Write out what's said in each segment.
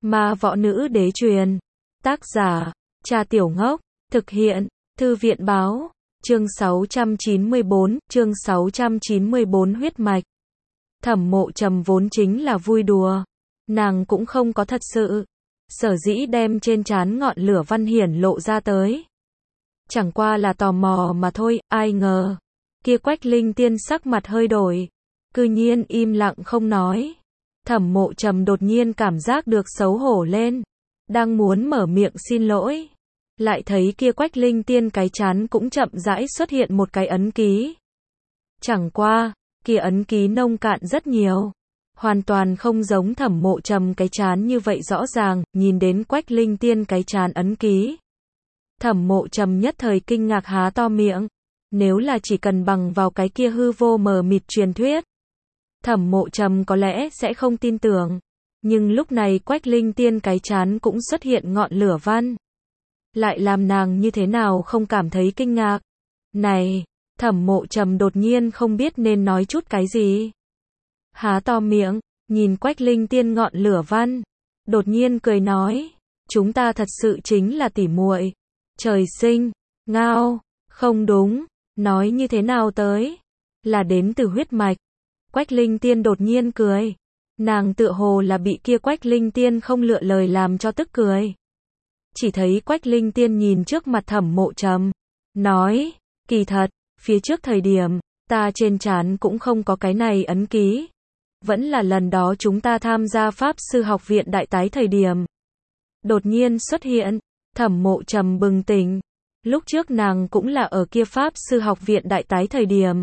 Ma võ nữ đế truyền. Tác giả, Cha Tiểu Ngốc. Thực hiện, Thư viện báo. Chương 694, huyết mạch. Thẩm Mộ Trầm vốn chính là vui đùa. Nàng cũng không có thật sự. Sở dĩ đem trên trán ngọn lửa văn hiển lộ ra tới. Chẳng qua là tò mò mà thôi, ai ngờ. Kia Quách Linh Tiên sắc mặt hơi đổi. Cư nhiên im lặng không nói. Thẩm Mộ Trầm đột nhiên cảm giác được xấu hổ lên. Đang muốn mở miệng xin lỗi. Lại thấy kia Quách Linh Tiên cái trán cũng chậm rãi xuất hiện một cái ấn ký. Chẳng qua, kia ấn ký nông cạn rất nhiều. Hoàn toàn không giống Thẩm Mộ Trầm cái trán như vậy rõ ràng, nhìn đến Quách Linh Tiên cái trán ấn ký. Thẩm Mộ Trầm nhất thời kinh ngạc há to miệng. Nếu là chỉ cần bằng vào cái kia hư vô mờ mịt truyền thuyết, Thẩm Mộ Trầm có lẽ sẽ không tin tưởng. Nhưng lúc này Quách Linh Tiên cái trán cũng xuất hiện ngọn lửa văn. Lại làm nàng như thế nào không cảm thấy kinh ngạc. Này, Thẩm Mộ Trầm đột nhiên không biết nên nói chút cái gì. Há to miệng, nhìn Quách Linh Tiên ngọn lửa văn. Đột nhiên cười nói, chúng ta thật sự chính là tỉ muội. Trời sinh, ngao, không đúng, nói như thế nào tới. Là đến từ huyết mạch. Quách Linh Tiên đột nhiên cười. Nàng tựa hồ là bị kia Quách Linh Tiên không lựa lời làm cho tức cười. Chỉ thấy Quách Linh Tiên nhìn trước mặt Thẩm Mộ Trầm. Nói, kỳ thật, phía trước thời điểm, ta trên trán cũng không có cái này ấn ký. Vẫn là lần đó chúng ta tham gia Pháp Sư Học Viện đại tái thời điểm. Đột nhiên xuất hiện, Thẩm Mộ Trầm bừng tỉnh. Lúc trước nàng cũng là ở kia Pháp Sư Học Viện đại tái thời điểm.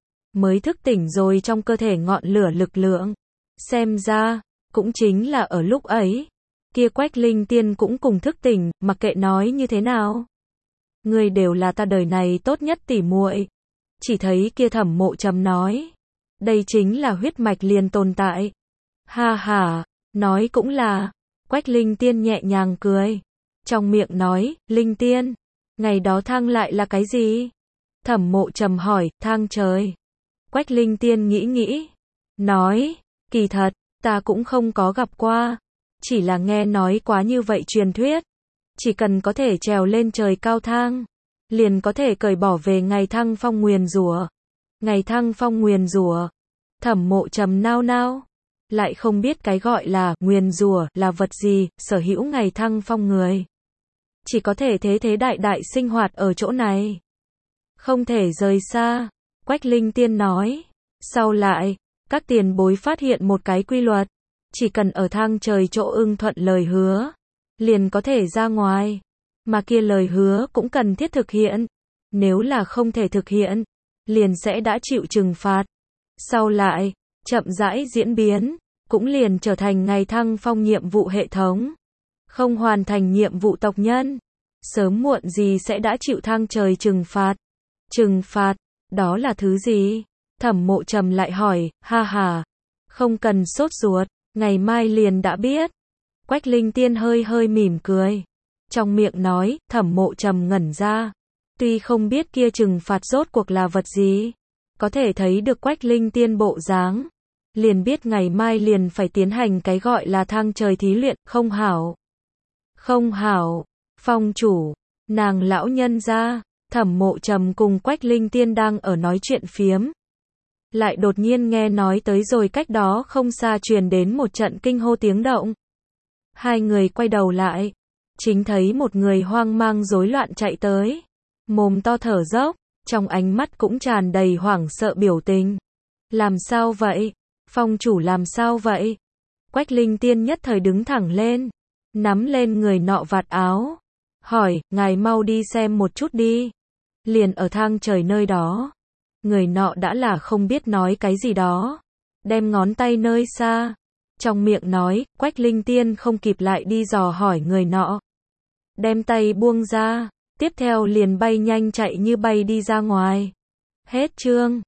Mới thức tỉnh rồi trong cơ thể ngọn lửa lực lượng. Xem ra, cũng chính là ở lúc ấy. Kia Quách Linh Tiên cũng cùng thức tỉnh, mặc kệ nói như thế nào. Người đều là ta đời này tốt nhất tỉ muội. Chỉ thấy kia Thẩm Mộ Trầm nói. Đây chính là huyết mạch liền tồn tại. Ha ha, nói cũng là. Quách Linh Tiên nhẹ nhàng cười. Trong miệng nói, Linh Tiên, ngày đó thang lại là cái gì? Thẩm Mộ Trầm hỏi, thang trời. Quách Linh Tiên nghĩ. Nói, kỳ thật, ta cũng không có gặp qua. Chỉ là nghe nói quá như vậy truyền thuyết. Chỉ cần có thể trèo lên trời cao thang, liền có thể cởi bỏ về ngày thăng phong nguyền rủa. Ngày thăng phong nguyền rủa. Thẩm Mộ Trầm nao nao. Lại không biết cái gọi là nguyền rủa là vật gì, sở hữu ngày thăng phong người. Chỉ có thể thế đại đại sinh hoạt ở chỗ này. Không thể rời xa. Quách Linh Tiên nói. Sau lại, các tiền bối phát hiện một cái quy luật. Chỉ cần ở thang trời chỗ ưng thuận lời hứa, liền có thể ra ngoài. Mà kia lời hứa cũng cần thiết thực hiện. Nếu là không thể thực hiện, liền sẽ đã chịu trừng phạt. Sau lại, chậm rãi diễn biến, cũng liền trở thành ngày thăng phong nhiệm vụ hệ thống. Không hoàn thành nhiệm vụ tộc nhân, sớm muộn gì sẽ đã chịu thang trời trừng phạt. Trừng phạt, đó là thứ gì? Thẩm Mộ Trầm lại hỏi, ha ha. Không cần sốt ruột, ngày mai liền đã biết. Quách Linh Tiên hơi mỉm cười. Trong miệng nói, Thẩm Mộ Trầm ngẩn ra. Tuy không biết kia trừng phạt rốt cuộc là vật gì, có thể thấy được Quách Linh Tiên bộ dáng, liền biết ngày mai liền phải tiến hành cái gọi là thang trời thí luyện, không hảo. Không hảo, phong chủ, nàng lão nhân gia. Thẩm Mộ Trầm cùng Quách Linh Tiên đang ở nói chuyện phiếm. Lại đột nhiên nghe nói tới rồi cách đó không xa truyền đến một trận kinh hô tiếng động. Hai người quay đầu lại, chính thấy một người hoang mang rối loạn chạy tới. Mồm to thở dốc, trong ánh mắt cũng tràn đầy hoảng sợ biểu tình. Làm sao vậy? Phong chủ làm sao vậy? Quách Linh Tiên nhất thời đứng thẳng lên, nắm lên người nọ vạt áo. Hỏi, ngài mau đi xem một chút đi. Liền ở thang trời nơi đó. Người nọ đã là không biết nói cái gì đó. Đem ngón tay nơi xa. Trong miệng nói, Quách Linh Tiên không kịp lại đi dò hỏi người nọ. Đem tay buông ra. Tiếp theo liền bay nhanh chạy như bay đi ra ngoài. Hết chương.